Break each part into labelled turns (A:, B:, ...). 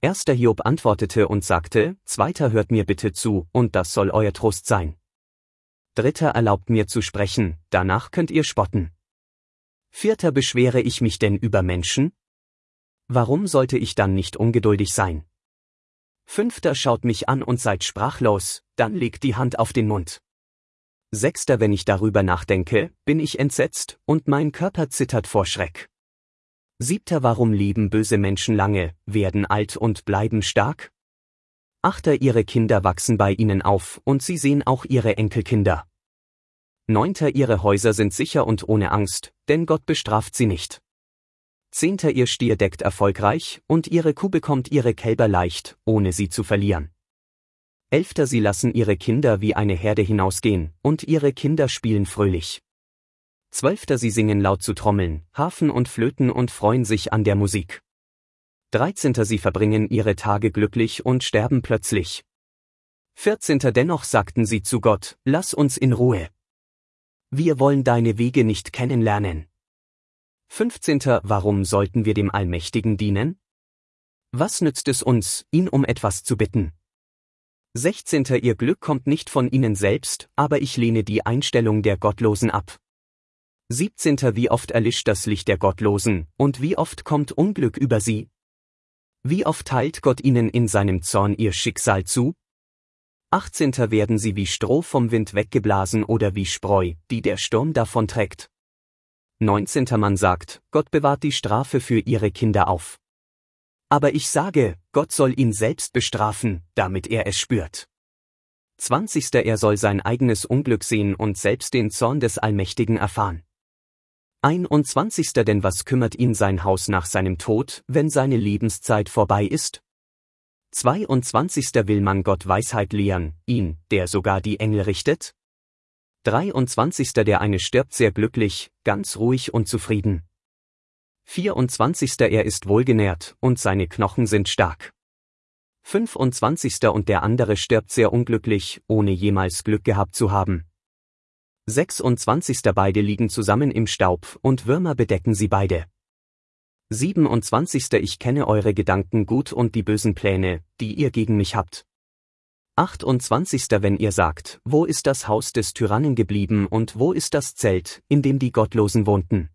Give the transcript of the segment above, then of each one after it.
A: Erster Hiob antwortete und sagte, Zweiter hört mir bitte zu, und das soll euer Trost sein. Dritter erlaubt mir zu sprechen, danach könnt ihr spotten. Vierter beschwere ich mich denn über Menschen? Warum sollte ich dann nicht ungeduldig sein? Fünfter schaut mich an und seid sprachlos, dann legt die Hand auf den Mund. Sechster, wenn ich darüber nachdenke, bin ich entsetzt, und mein Körper zittert vor Schreck. Siebter, warum leben böse Menschen lange, werden alt und bleiben stark? Achter, ihre Kinder wachsen bei ihnen auf, und sie sehen auch ihre Enkelkinder. Neunter, ihre Häuser sind sicher und ohne Angst, denn Gott bestraft sie nicht. Zehnter, ihr Stier deckt erfolgreich, und ihre Kuh bekommt ihre Kälber leicht, ohne sie zu verlieren. Elfter, sie lassen ihre Kinder wie eine Herde hinausgehen, und ihre Kinder spielen fröhlich. Zwölfter, sie singen laut zu Trommeln, Harfen und Flöten und freuen sich an der Musik. 13. sie verbringen ihre Tage glücklich und sterben plötzlich. 14. dennoch sagten sie zu Gott, lass uns in Ruhe. Wir wollen deine Wege nicht kennenlernen. 15. warum sollten wir dem Allmächtigen dienen? Was nützt es uns, ihn um etwas zu bitten? 16. ihr Glück kommt nicht von ihnen selbst, aber ich lehne die Einstellung der Gottlosen ab. 17. wie oft erlischt das Licht der Gottlosen, und wie oft kommt Unglück über sie? Wie oft teilt Gott ihnen in seinem Zorn ihr Schicksal zu? 18. werden sie wie Stroh vom Wind weggeblasen oder wie Spreu, die der Sturm davonträgt. 19. man sagt, Gott bewahrt die Strafe für ihre Kinder auf. Aber ich sage, Gott soll ihn selbst bestrafen, damit er es spürt. 20. er soll sein eigenes Unglück sehen und selbst den Zorn des Allmächtigen erfahren. 21. denn was kümmert ihn sein Haus nach seinem Tod, wenn seine Lebenszeit vorbei ist? 22. will man Gott Weisheit lehren, ihn, der sogar die Engel richtet? 23. der eine stirbt sehr glücklich, ganz ruhig und zufrieden. 24. er ist wohlgenährt, und seine Knochen sind stark. 25. und der andere stirbt sehr unglücklich, ohne jemals Glück gehabt zu haben. 26. beide liegen zusammen im Staub, und Würmer bedecken sie beide. 27. ich kenne eure Gedanken gut und die bösen Pläne, die ihr gegen mich habt. 28. wenn ihr sagt, wo ist das Haus des Tyrannen geblieben und wo ist das Zelt, in dem die Gottlosen wohnten?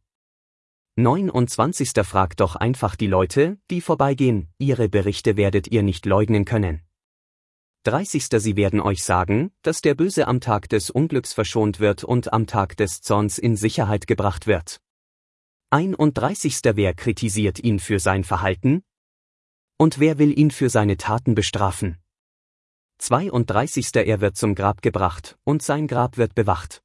A: 29. fragt doch einfach die Leute, die vorbeigehen, ihre Berichte werdet ihr nicht leugnen können. 30. sie werden euch sagen, dass der Böse am Tag des Unglücks verschont wird und am Tag des Zorns in Sicherheit gebracht wird. 31. wer kritisiert ihn für sein Verhalten? Und wer will ihn für seine Taten bestrafen? 32. er wird zum Grab gebracht, und sein Grab wird bewacht.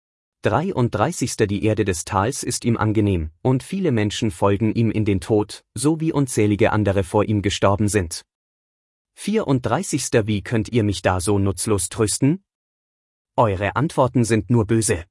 A: 33. die Erde des Tals ist ihm angenehm, und viele Menschen folgen ihm in den Tod, so wie unzählige andere vor ihm gestorben sind. 34. wie könnt ihr mich da so nutzlos trösten? Eure Antworten sind nur böse.